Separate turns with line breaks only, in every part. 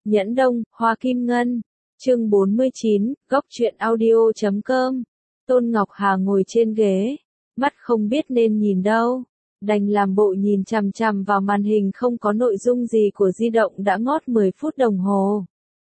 Nhẫn Đông, Hoa Kim Ngân. Chương 49, góc truyện audio.com. Tôn Ngọc Hà ngồi trên ghế, mắt không biết nên nhìn đâu, đành làm bộ nhìn chằm chằm vào màn hình không có nội dung gì của di động đã ngót 10 phút đồng hồ.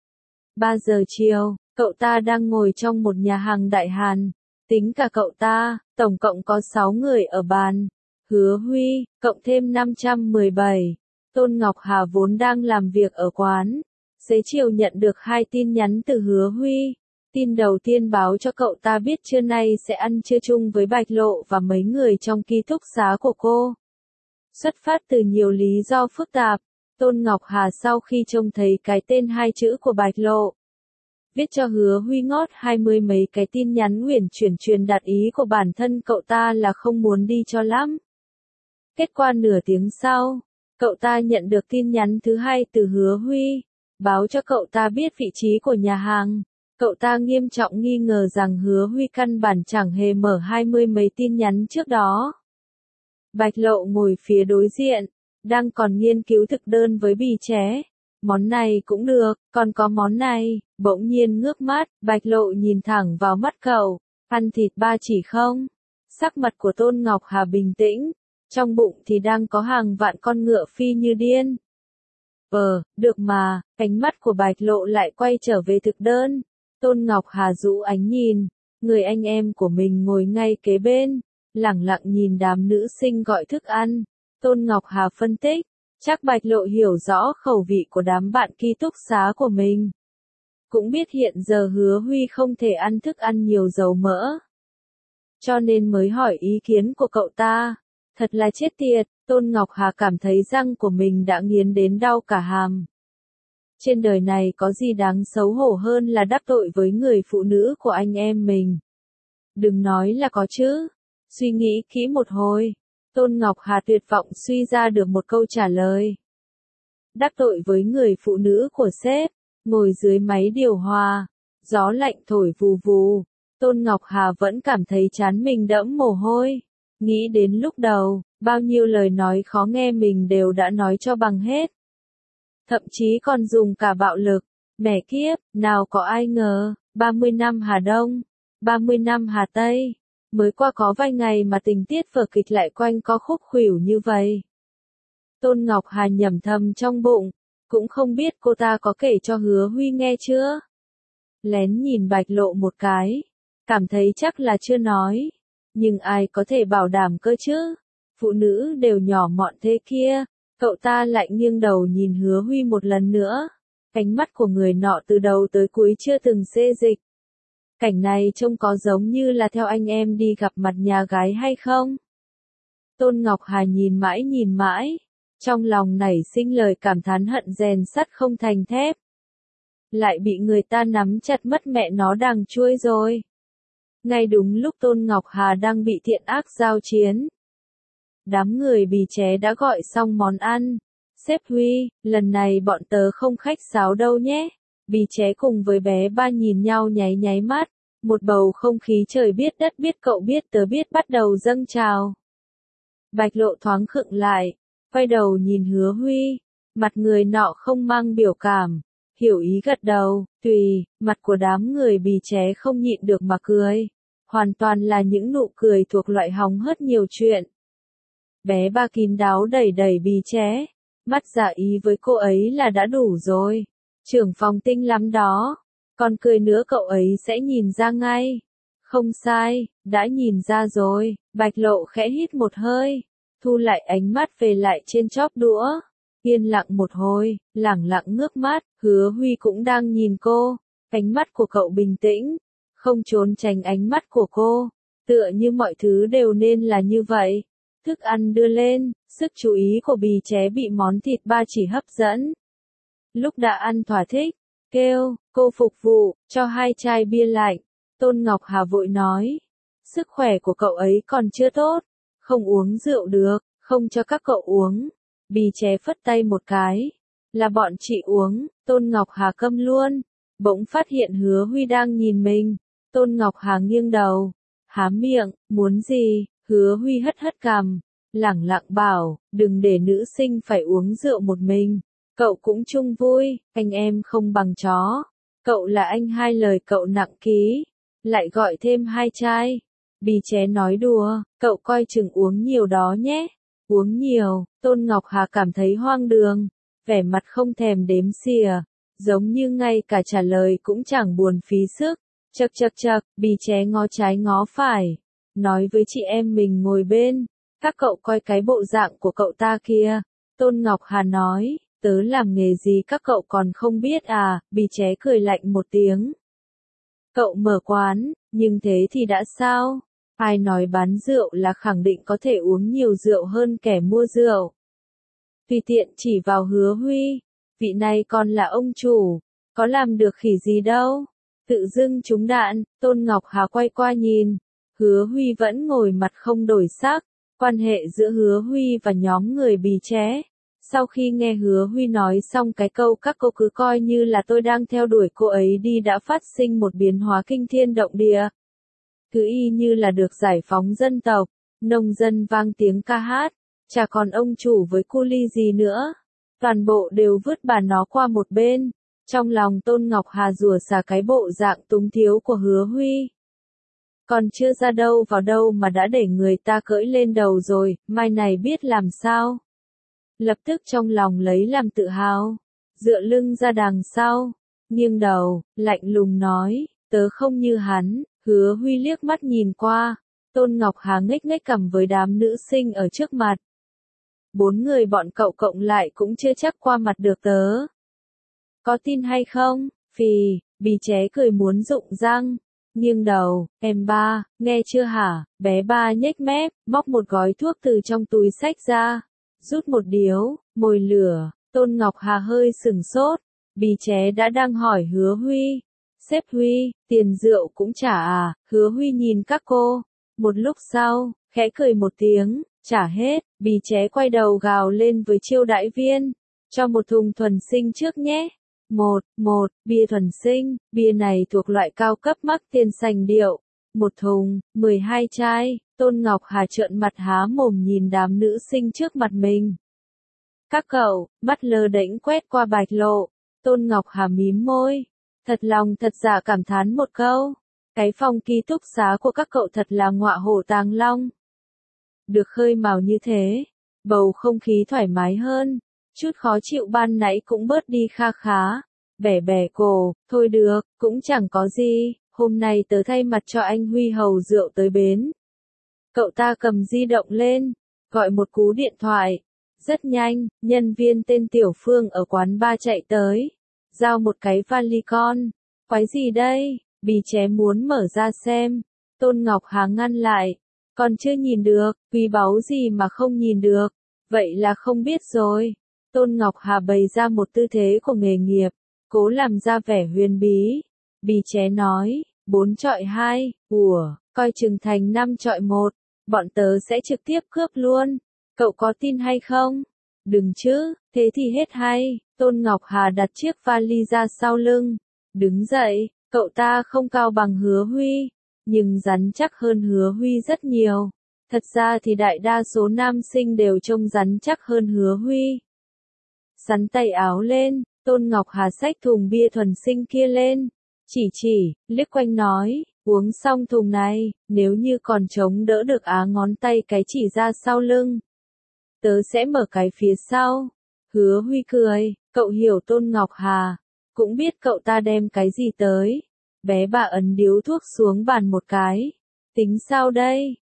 3 giờ chiều, cậu ta đang ngồi trong một nhà hàng Đại Hàn. Tính cả cậu ta, tổng cộng có 6 người ở bàn. Hứa Huy, cộng thêm 517. Tôn Ngọc Hà vốn đang làm việc ở quán. Xế chiều nhận được 2 tin nhắn từ Hứa Huy. Tin đầu tiên báo cho cậu ta biết trưa nay sẽ ăn trưa chung với Bạch Lộ và mấy người trong ký túc xá của cô. Xuất phát từ nhiều lý do phức tạp, Tôn Ngọc Hà sau khi trông thấy cái tên 2 chữ của Bạch Lộ, viết cho Hứa Huy ngót 20 mấy cái tin nhắn uyển chuyển truyền đạt ý của bản thân cậu ta là không muốn đi cho lắm. Kết quả nửa tiếng sau, cậu ta nhận được tin nhắn thứ 2 từ Hứa Huy, báo cho cậu ta biết vị trí của nhà hàng. Cậu ta nghiêm trọng nghi ngờ rằng Hứa Huy căn bản chẳng hề mở 20 mấy tin nhắn trước đó. Bạch Lộ ngồi phía đối diện, đang còn nghiên cứu thực đơn với bì ché. Món này cũng được, còn có món này. Bỗng nhiên ngước mắt, Bạch Lộ nhìn thẳng vào mắt cậu. Ăn thịt ba chỉ không? Sắc mặt của Tôn Ngọc Hà bình tĩnh, trong bụng thì đang có hàng vạn con ngựa phi như điên. Được mà. Ánh mắt của Bạch Lộ lại quay trở về thực đơn. Tôn Ngọc Hà rũ ánh nhìn, người anh em của mình ngồi ngay kế bên, lẳng lặng nhìn đám nữ sinh gọi thức ăn. Tôn Ngọc Hà phân tích, chắc Bạch Lộ hiểu rõ khẩu vị của đám bạn ký túc xá của mình. Cũng biết hiện giờ Hứa Huy không thể ăn thức ăn nhiều dầu mỡ, cho nên mới hỏi ý kiến của cậu ta. Thật là chết tiệt, Tôn Ngọc Hà cảm thấy răng của mình đã nghiến đến đau cả hàm. Trên đời này có gì đáng xấu hổ hơn là đắc tội với người phụ nữ của anh em mình. Đừng nói là có chứ. Suy nghĩ kỹ một hồi, Tôn Ngọc Hà tuyệt vọng suy ra được một câu trả lời. Đắc tội với người phụ nữ của sếp, ngồi dưới máy điều hòa, gió lạnh thổi vù vù. Tôn Ngọc Hà vẫn cảm thấy trán mình đẫm mồ hôi. Nghĩ đến lúc đầu, bao nhiêu lời nói khó nghe mình đều đã nói cho bằng hết. Thậm chí còn dùng cả bạo lực. Mẹ kiếp, nào có ai ngờ, 30 năm Hà Đông, 30 năm Hà Tây, mới qua có vài ngày mà tình tiết vở kịch lại quanh co khúc khuỷu như vậy. Tôn Ngọc Hà nhẩm thầm trong bụng, cũng không biết cô ta có kể cho Hứa Huy nghe chưa. Lén nhìn Bạch Lộ một cái, cảm thấy chắc là chưa nói, nhưng ai có thể bảo đảm cơ chứ, phụ nữ đều nhỏ mọn thế kia. Cậu ta lại nghiêng đầu nhìn Hứa Huy một lần nữa. Ánh mắt của người nọ từ đầu tới cuối chưa từng xê dịch. Cảnh này trông có giống như là theo anh em đi gặp mặt nhà gái hay không? Tôn Ngọc Hà nhìn mãi, trong lòng nảy sinh lời cảm thán hận rèn sắt không thành thép. Lại bị người ta nắm chặt mất mẹ nó đằng chuôi rồi. Ngay đúng lúc Tôn Ngọc Hà đang bị thiện ác giao chiến, đám người bì ché đã gọi xong món ăn. Sếp Huy, lần này bọn tớ không khách sáo đâu nhé. Bì ché cùng với bé Ba nhìn nhau nháy mắt. Một bầu không khí trời biết đất biết cậu biết tớ biết bắt đầu dâng trào. Bạch Lộ thoáng khựng lại, quay đầu nhìn Hứa Huy. Mặt người nọ không mang biểu cảm, hiểu ý gật đầu, tùy. Mặt của đám người bì ché không nhịn được mà cười. Hoàn toàn là những nụ cười thuộc loại hóng hớt nhiều chuyện. Bé Ba kín đáo đẩy bì ché, mắt giả ý với cô ấy là đã đủ rồi. Trưởng phòng tinh lắm đó, còn cười nữa cậu ấy sẽ nhìn ra ngay. Không sai, đã nhìn ra rồi. Bạch Lộ khẽ hít một hơi, thu lại ánh mắt về lại trên chóp đũa. Yên lặng một hồi, lẳng lặng ngước mắt. Hứa Huy cũng đang nhìn cô. Ánh mắt của cậu bình tĩnh, không trốn tránh ánh mắt của cô, tựa như mọi thứ đều nên là như vậy. Thức ăn đưa lên, sức chú ý của bì ché bị món thịt ba chỉ hấp dẫn. Lúc đã ăn thỏa thích, kêu, cô phục vụ, cho 2 chai bia lạnh. Tôn Ngọc Hà vội nói, sức khỏe của cậu ấy còn chưa tốt, không uống rượu được, không cho các cậu uống. Bì ché phất tay một cái, là bọn chị uống. Tôn Ngọc Hà câm luôn, bỗng phát hiện Hứa Huy đang nhìn mình. Tôn Ngọc Hà nghiêng đầu, há miệng, muốn gì? Hứa Huy hất cằm, lẳng lặng bảo, đừng để nữ sinh phải uống rượu một mình. Cậu cũng chung vui, anh em không bằng chó. Cậu là anh hai lời cậu nặng ký. Lại gọi thêm 2 chai. Bì ché nói đùa, cậu coi chừng uống nhiều đó nhé. Uống nhiều, Tôn Ngọc Hà cảm thấy hoang đường. Vẻ mặt không thèm đếm xỉa. Giống như ngay cả trả lời cũng chẳng buồn phí sức. Chậc chậc chậc, bì ché ngó trái ngó phải. Nói với chị em mình ngồi bên. Các cậu coi cái bộ dạng của cậu ta kia. Tôn Ngọc Hà nói, tớ làm nghề gì các cậu còn không biết à, bì ché cười lạnh một tiếng. Cậu mở quán, nhưng thế thì đã sao? Ai nói bán rượu là khẳng định có thể uống nhiều rượu hơn kẻ mua rượu. Tùy tiện chỉ vào Hứa Huy, vị này còn là ông chủ, có làm được khỉ gì đâu. Tự dưng trúng đạn, Tôn Ngọc Hà quay qua nhìn, Hứa Huy vẫn ngồi mặt không đổi sắc, quan hệ giữa Hứa Huy và nhóm người bì ché. Sau khi nghe Hứa Huy nói xong cái câu các cô cứ coi như là tôi đang theo đuổi cô ấy đi đã phát sinh một biến hóa kinh thiên động địa. Cứ y như là được giải phóng dân tộc, nông dân vang tiếng ca hát, chả còn ông chủ với cu ly gì nữa. Toàn bộ đều vứt bà nó qua một bên. Trong lòng Tôn Ngọc Hà rủa xả cái bộ dạng túng thiếu của Hứa Huy. Còn chưa ra đâu vào đâu mà đã để người ta cưỡi lên đầu rồi, mai này biết làm sao. Lập tức trong lòng lấy làm tự hào, dựa lưng ra đằng sau, nghiêng đầu, lạnh lùng nói, tớ không như hắn. Hứa Huy liếc mắt nhìn qua, Tôn Ngọc Hà ngếch ngếch cằm với đám nữ sinh ở trước mặt. 4 người bọn cậu cộng lại cũng chưa chắc qua mặt được tớ. Có tin hay không? Phì, bì ché cười muốn rụng răng. Nghiêng đầu, em ba, nghe chưa hả? Bé ba nhếch mép, móc một gói thuốc từ trong túi xách ra. Rút một điếu, mồi lửa, Tôn Ngọc Hà hơi sửng sốt. Bì ché đã đang hỏi Hứa Huy. Sếp Huy, tiền rượu cũng trả à? Hứa Huy nhìn các cô. Một lúc sau, khẽ cười một tiếng, trả hết. Bì ché quay đầu gào lên với chiêu đãi viên. Cho một thùng thuần sinh trước nhé. Một, bia thuần sinh, bia này thuộc loại cao cấp mắc tiền sành điệu. Một thùng, 12 chai. Tôn Ngọc Hà trợn mặt há mồm nhìn đám nữ sinh trước mặt mình. Các cậu, mắt lơ đễnh quét qua Bạch Lộ. Tôn Ngọc Hà mím môi. Thật lòng thật dạ cảm thán một câu. Cái phòng ký túc xá của các cậu thật là ngọa hổ tàng long. Được khơi mào như thế, bầu không khí thoải mái hơn. Chút khó chịu ban nãy cũng bớt đi kha khá. Bẻ bẻ cổ, thôi được, cũng chẳng có gì. Hôm nay tớ thay mặt cho anh Huy hầu rượu tới bến. Cậu ta cầm di động lên, gọi một cú điện thoại. Rất nhanh, nhân viên tên Tiểu Phương ở quán bar chạy tới. Giao một cái vali con. Quái gì đây? Bì ché muốn mở ra xem. Tôn Ngọc Hà ngăn lại. Còn chưa nhìn được, quý báu gì mà không nhìn được. Vậy là không biết rồi. Tôn Ngọc Hà bày ra một tư thế của nghề nghiệp. Cố làm ra vẻ huyền bí. Bì ché nói, 4-2, coi chừng thành 5-1. Bọn tớ sẽ trực tiếp cướp luôn. Cậu có tin hay không? Đừng chứ, thế thì hết hay. Tôn Ngọc Hà đặt chiếc vali ra sau lưng. Đứng dậy, cậu ta không cao bằng Hứa Huy, nhưng rắn chắc hơn Hứa Huy rất nhiều. Thật ra thì đại đa số nam sinh đều trông rắn chắc hơn Hứa Huy. Sắn tay áo lên, Tôn Ngọc Hà xách thùng bia thuần sinh kia lên. Liếc quanh nói, uống xong thùng này, nếu như còn chống đỡ được ngón tay cái chỉ ra sau lưng. Tớ sẽ mở cái phía sau. Hứa Huy cười, cậu hiểu Tôn Ngọc Hà, cũng biết cậu ta đem cái gì tới. Bé bà ấn điếu thuốc xuống bàn một cái. Tính sao đây?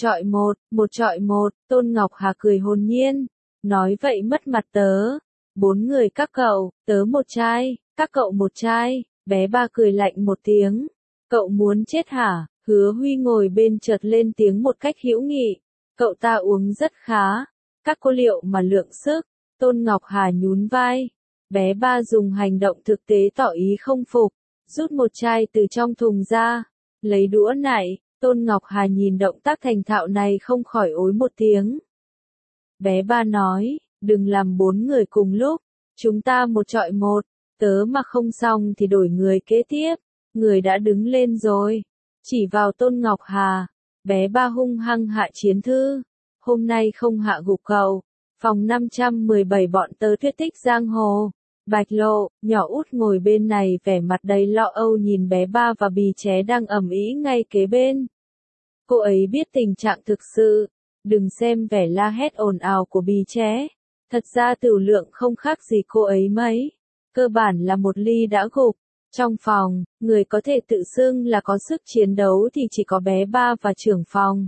1-1, Tôn Ngọc Hà cười hồn nhiên. Nói vậy mất mặt tớ. 4 người các cậu, tớ 1 chai, các cậu 1 chai. Bé bà cười lạnh một tiếng. Cậu muốn chết hả? Hứa Huy ngồi bên chợt lên tiếng một cách hữu nghị. Cậu ta uống rất khá. Các cô liệu mà lượng sức. Tôn Ngọc Hà nhún vai. Bé ba dùng hành động thực tế tỏ ý không phục. Rút một chai từ trong thùng ra. Lấy đũa nạy. Tôn Ngọc Hà nhìn động tác thành thạo này không khỏi ối một tiếng. Bé ba nói, đừng làm 4 người cùng lúc. Chúng ta 1-1. Tớ mà không xong thì đổi người kế tiếp. Người đã đứng lên rồi. Chỉ vào Tôn Ngọc Hà. Bé ba hung hăng hạ chiến thư. Hôm nay không hạ gục cậu. Phòng 517 bọn tớ thuyết thích giang hồ. Bạch Lộ, nhỏ út ngồi bên này vẻ mặt đầy lo âu nhìn bé Ba và Bì Ché đang ầm ĩ ngay kế bên. Cô ấy biết tình trạng thực sự. Đừng xem vẻ la hét ồn ào của Bì Ché. Thật ra Tửu Lượng không khác gì cô ấy mấy. Cơ bản là một ly đã gục. Trong phòng, người có thể tự xưng là có sức chiến đấu thì chỉ có bé Ba và trưởng phòng.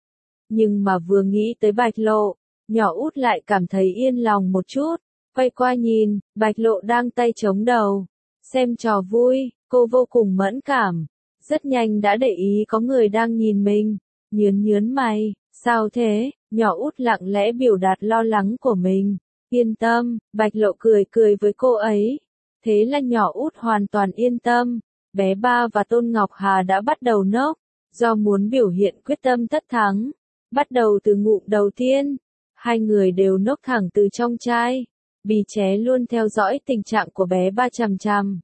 Nhưng mà vừa nghĩ tới Bạch Lộ, nhỏ út lại cảm thấy yên lòng một chút. Quay qua nhìn, Bạch Lộ đang tay chống đầu. Xem trò vui, cô vô cùng mẫn cảm. Rất nhanh đã để ý có người đang nhìn mình. Nhớn mày, sao thế? Nhỏ út lặng lẽ biểu đạt lo lắng của mình. Yên tâm, Bạch Lộ cười với cô ấy. Thế là nhỏ út hoàn toàn yên tâm. Bé Ba và Tôn Ngọc Hà đã bắt đầu nốc. Do muốn biểu hiện quyết tâm tất thắng. Bắt đầu từ ngụm đầu tiên. Hai người đều nốc thẳng từ trong chai. Bì Ché luôn theo dõi tình trạng của bé Ba chằm chằm.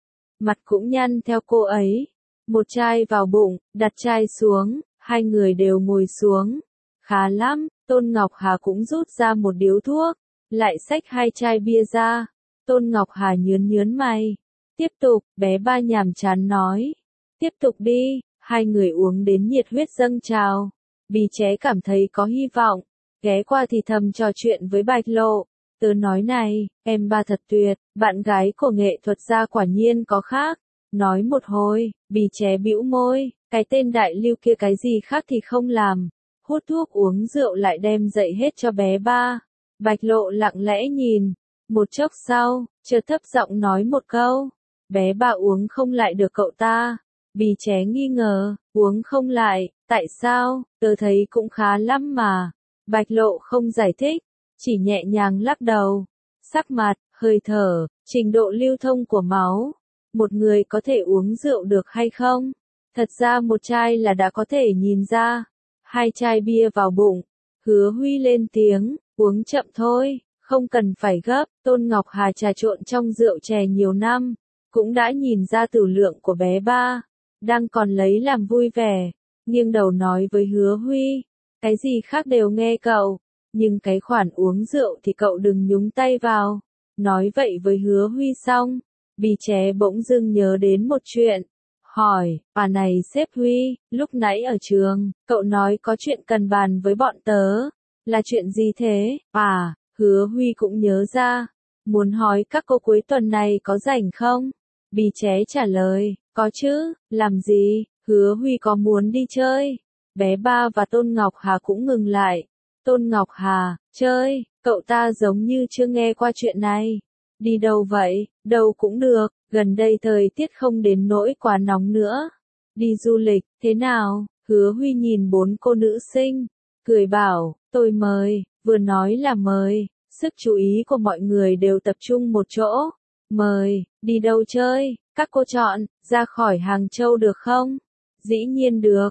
Mặt cũng nhăn theo cô ấy. Một chai vào bụng, đặt chai xuống, hai người đều ngồi xuống. Khá lắm, Tôn Ngọc Hà cũng rút ra một điếu thuốc, lại xách hai chai bia ra. Tôn Ngọc Hà nhớn mày. Tiếp tục, bé Ba nhàm chán nói. Tiếp tục đi, hai người uống đến nhiệt huyết dâng trào. Bì Ché cảm thấy có hy vọng, ghé qua thì thầm trò chuyện với Bạch Lộ. Tớ nói này, em Ba thật tuyệt, bạn gái của nghệ thuật gia quả nhiên có khác. Nói một hồi, Bì Ché bĩu môi, cái tên đại lưu kia cái gì khác thì không làm. Hút thuốc uống rượu lại đem dậy hết cho bé Ba. Bạch Lộ lặng lẽ nhìn. Một chốc sau, chợt thấp giọng nói một câu. Bé Ba uống không lại được cậu ta. Bì Ché nghi ngờ, uống không lại, tại sao? Tớ thấy cũng khá lắm mà. Bạch Lộ không giải thích, chỉ nhẹ nhàng lắc đầu. Sắc mặt, hơi thở, trình độ lưu thông của máu. Một người có thể uống rượu được hay không? Thật ra một chai là đã có thể nhìn ra. Hai chai bia vào bụng. Hứa Huy lên tiếng, uống chậm thôi, không cần phải gấp. Tôn Ngọc Hà trà trộn trong rượu chè nhiều năm, cũng đã nhìn ra Tửu Lượng của bé Ba. Đang còn lấy làm vui vẻ, nghiêng đầu nói với Hứa Huy. Cái gì khác đều nghe cậu, nhưng cái khoản uống rượu thì cậu đừng nhúng tay vào. Nói vậy với Hứa Huy xong, Bì Ché bỗng dưng nhớ đến một chuyện. Hỏi, này sếp Huy, lúc nãy ở trường, cậu nói có chuyện cần bàn với bọn tớ. Là chuyện gì thế? Hứa Huy cũng nhớ ra. Muốn hỏi các cô cuối tuần này có rảnh không? Bì Ché trả lời, có chứ, làm gì? Hứa Huy có muốn đi chơi. Bé Ba và Tôn Ngọc Hà cũng ngừng lại. Tôn Ngọc Hà, chơi, cậu ta giống như chưa nghe qua chuyện này. Đi đâu vậy? Đâu cũng được, gần đây thời tiết không đến nỗi quá nóng nữa. Đi du lịch, thế nào? Hứa Huy nhìn bốn cô nữ sinh, cười bảo, tôi mời, vừa nói là mời, sức chú ý của mọi người đều tập trung một chỗ. Mời, đi đâu chơi? Các cô chọn, ra khỏi Hàng Châu được không? Dĩ nhiên được,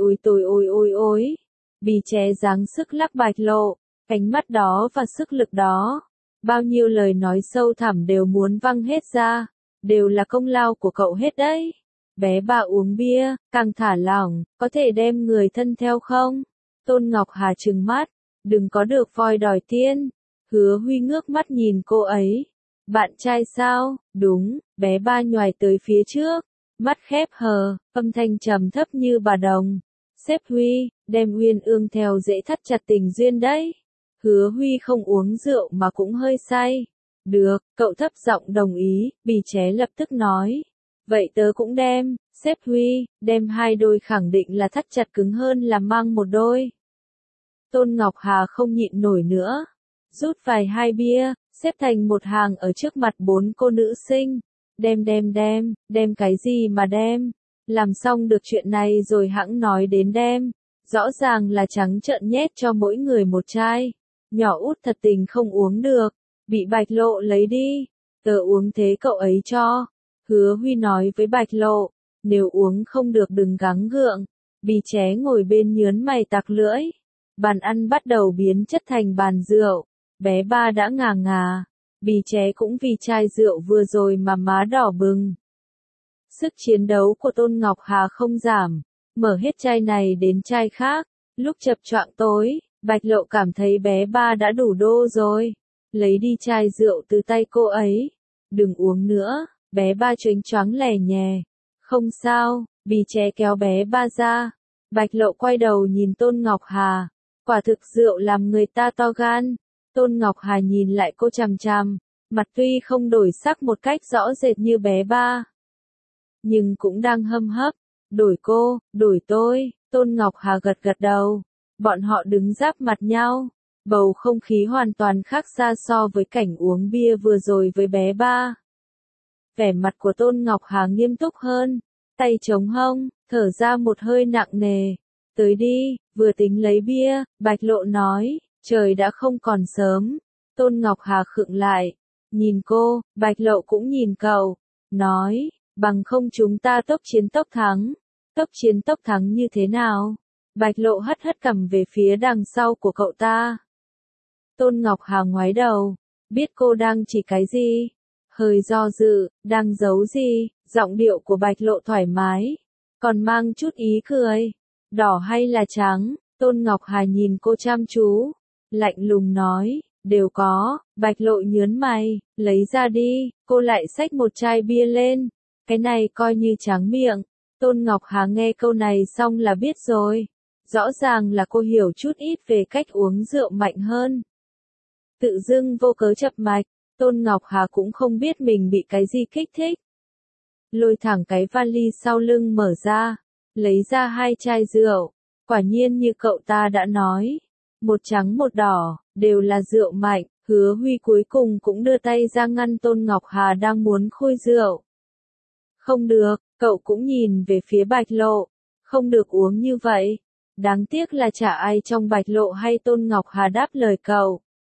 ôi. Bì Ché dáng sức lắc Bạch Lộ, ánh mắt đó và sức lực đó. Bao nhiêu lời nói sâu thẳm đều muốn văng hết ra, đều là công lao của cậu hết đấy. Bé Ba uống bia, càng thả lỏng, có thể đem người thân theo không? Tôn Ngọc Hà trừng mắt, đừng có được voi đòi tiên. Hứa Huy ngước mắt nhìn cô ấy. Bạn trai sao? Đúng, bé Ba nhoài tới phía trước, mắt khép hờ, âm thanh trầm thấp như bà đồng. Sếp Huy, đem Uyên Ương theo dễ thắt chặt tình duyên đấy. Hứa Huy không uống rượu mà cũng hơi say. Được, cậu thấp giọng đồng ý, Bì Ché lập tức nói. Vậy tớ cũng đem, sếp Huy, đem hai đôi khẳng định là thắt chặt cứng hơn là mang một đôi. Tôn Ngọc Hà không nhịn nổi nữa. Rút vài hai bia, xếp thành một hàng ở trước mặt bốn cô nữ sinh. Đem cái gì mà đem? Làm xong được chuyện này rồi hẵng nói đến đem. Rõ ràng là trắng trợn nhét cho mỗi người một chai. Nhỏ út thật tình không uống được, bị Bạch Lộ lấy đi. Tớ uống thế cậu ấy cho. Hứa Huy nói với Bạch Lộ, nếu uống không được đừng gắng gượng. Bì Ché ngồi bên nhớn mày tặc lưỡi. Bàn ăn bắt đầu biến chất thành bàn rượu. Bé Ba đã ngà. Bì Ché cũng vì chai rượu vừa rồi mà má đỏ bừng. Sức chiến đấu của Tôn Ngọc Hà không giảm, mở hết chai này đến chai khác. Lúc chập choạng tối, Bạch Lộ cảm thấy bé ba đã đủ đô rồi. Lấy đi chai rượu từ tay cô ấy. Đừng uống nữa, bé ba choáng choáng lè nhè. Không sao, Bì Ché kéo bé ba ra. Bạch Lộ quay đầu nhìn Tôn Ngọc Hà. Quả thực rượu làm người ta to gan. Tôn Ngọc Hà nhìn lại cô chằm chằm. Mặt tuy không đổi sắc một cách rõ rệt như bé ba, nhưng cũng đang hâm hấp. Đổi cô, đổi tôi. Tôn Ngọc Hà gật gật đầu. Bọn họ đứng giáp mặt nhau. Bầu không khí hoàn toàn khác xa so với cảnh uống bia vừa rồi với bé ba. Vẻ mặt của Tôn Ngọc Hà nghiêm túc hơn. Tay chống hông, thở ra một hơi nặng nề. Tới đi, vừa tính lấy bia, Bạch Lộ nói. Trời đã không còn sớm. Tôn Ngọc Hà khựng lại. Nhìn cô, Bạch Lộ cũng nhìn cậu. Nói, bằng không chúng ta tốc chiến tốc thắng. Tốc chiến tốc thắng như thế nào? Bạch Lộ hất hất cằm về phía đằng sau của cậu ta. Tôn Ngọc Hà ngoái đầu. Biết cô đang chỉ cái gì? Hơi do dự, đang giấu gì? Giọng điệu của Bạch Lộ thoải mái. Còn mang chút ý cười. Đỏ hay là trắng? Tôn Ngọc Hà nhìn cô chăm chú. Lạnh lùng nói. Đều có. Bạch Lộ nhớn mày. Lấy ra đi. Cô lại xách một chai bia lên. Cái này coi như tráng miệng. Tôn Ngọc Hà nghe câu này xong là biết rồi. Rõ ràng là cô hiểu chút ít về cách uống rượu mạnh hơn. Tự dưng vô cớ chập mạch. Tôn Ngọc Hà cũng không biết mình bị cái gì kích thích. Lôi thẳng cái vali sau lưng mở ra. Lấy ra 2 chai rượu. Quả nhiên như cậu ta đã nói. Một trắng một đỏ, đều là rượu mạnh. Hứa Huy cuối cùng cũng đưa tay ra ngăn Tôn Ngọc Hà đang muốn khui rượu. Không được, cậu cũng nhìn về phía Bạch Lộ. Không được uống như vậy. Đáng tiếc là chả ai trong Bạch Lộ hay Tôn Ngọc Hà đáp lời cậu.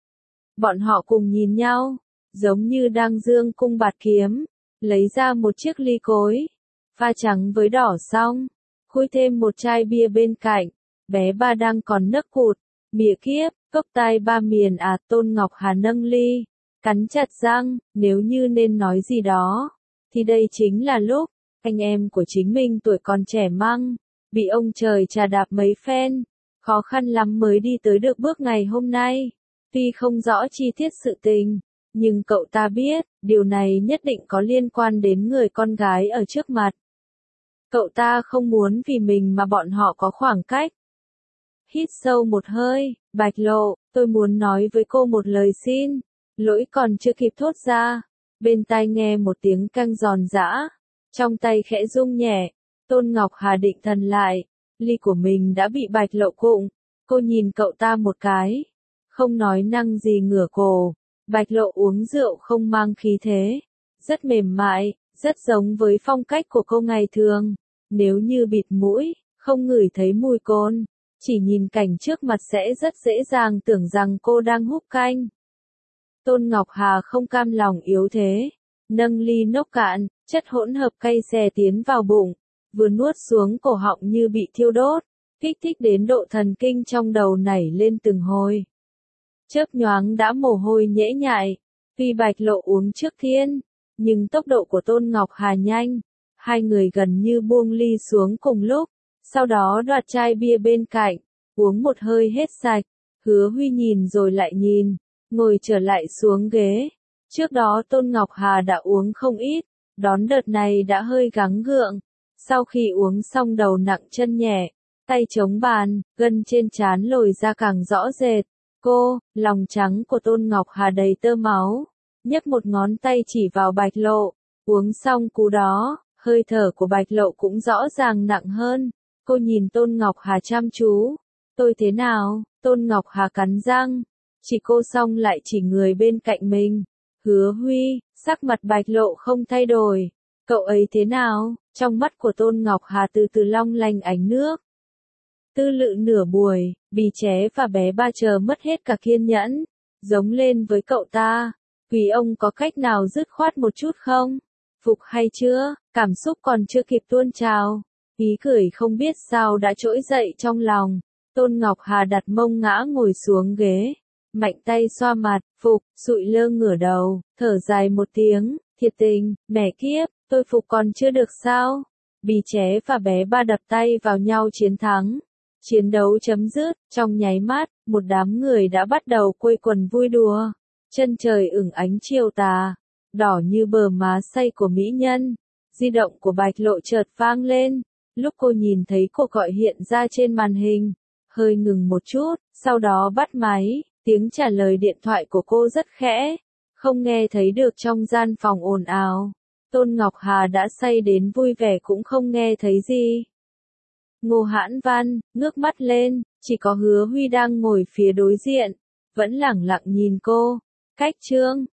Bọn họ cùng nhìn nhau, giống như đang dương cung bạt kiếm, lấy ra một chiếc ly cối, pha trắng với đỏ xong, khui thêm một chai bia bên cạnh. Bé ba đang còn nấc cụt, mỉa kiếp, cốc tai ba miền à. Tôn Ngọc Hà nâng ly, cắn chặt răng, nếu như nên nói gì đó, thì đây chính là lúc, anh em của chính mình tuổi còn trẻ măng, bị ông trời trà đạp mấy phen, khó khăn lắm mới đi tới được bước ngày hôm nay. Tuy không rõ chi tiết sự tình, nhưng cậu ta biết, điều này nhất định có liên quan đến người con gái ở trước mặt. Cậu ta không muốn vì mình mà bọn họ có khoảng cách. Hít sâu một hơi, Bạch Lộ, tôi muốn nói với cô một lời xin. Lỗi còn chưa kịp thốt ra. Bên tai nghe một tiếng căng giòn giã. Trong tay khẽ rung nhẹ. Tôn Ngọc Hà định thần lại. Ly của mình đã bị Bạch Lộ cụng. Cô nhìn cậu ta một cái. Không nói năng gì ngửa cổ. Bạch Lộ uống rượu không mang khí thế. Rất mềm mại, rất giống với phong cách của cô ngày thường. Nếu như bịt mũi, không ngửi thấy mùi cồn, chỉ nhìn cảnh trước mặt sẽ rất dễ dàng tưởng rằng cô đang húp canh. Tôn Ngọc Hà không cam lòng yếu thế. Nâng ly nốc cạn, chất hỗn hợp cay xè tiến vào bụng. Vừa nuốt xuống cổ họng như bị thiêu đốt. Kích thích đến độ thần kinh trong đầu nảy lên từng hồi. Chớp nhoáng đã mồ hôi nhễ nhại. Tuy Bạch Lộ uống trước thiên, nhưng tốc độ của Tôn Ngọc Hà nhanh. Hai người gần như buông ly xuống cùng lúc. Sau đó đoạt chai bia bên cạnh, uống một hơi hết sạch. Hứa Huy nhìn rồi lại nhìn, ngồi trở lại xuống ghế. Trước đó Tôn Ngọc Hà đã uống không ít, đón đợt này đã hơi gắng gượng. Sau khi uống xong đầu nặng chân nhẹ, tay chống bàn, gân trên trán lồi ra càng rõ rệt. Cô, lòng trắng của Tôn Ngọc Hà đầy tơ máu, nhấc một ngón tay chỉ vào Bạch Lộ. Uống xong cú đó, hơi thở của Bạch Lộ cũng rõ ràng nặng hơn. Cô nhìn Tôn Ngọc Hà chăm chú. Tôi thế nào? Tôn Ngọc Hà cắn răng. Chỉ cô xong lại chỉ người bên cạnh mình. Hứa Huy, sắc mặt Bạch Lộ không thay đổi. Cậu ấy thế nào? Trong mắt của Tôn Ngọc Hà từ từ long lanh ánh nước. Tư lự nửa buổi, Bì Ché và bé ba chờ mất hết cả kiên nhẫn. Giống lên với cậu ta. Quý ông có cách nào dứt khoát một chút không? Phục hay chưa? Cảm xúc còn chưa kịp tuôn trào. Ý cười không biết sao đã trỗi dậy trong lòng. Tôn Ngọc Hà đặt mông ngã ngồi xuống ghế. Mạnh tay xoa mặt, Phục, sụi lơ ngửa đầu, thở dài một tiếng, thiệt tình, mẹ kiếp, tôi Phục còn chưa được sao? Bì Ché và bé ba đập tay vào nhau chiến thắng. Chiến đấu chấm dứt, trong nháy mắt, một đám người đã bắt đầu quây quần vui đùa. Chân trời ửng ánh chiều tà, đỏ như bờ má xay của mỹ nhân. Di động của Bạch Lộ chợt vang lên, lúc cô nhìn thấy cuộc gọi hiện ra trên màn hình, hơi ngừng một chút, sau đó bắt máy, tiếng trả lời điện thoại của cô rất khẽ, không nghe thấy được trong gian phòng ồn ào. Tôn Ngọc Hà đã say đến vui vẻ cũng không nghe thấy gì. Ngô Hãn Văn, ngước mắt lên, chỉ có Hứa Huy đang ngồi phía đối diện, vẫn lẳng lặng nhìn cô. Cách Trương,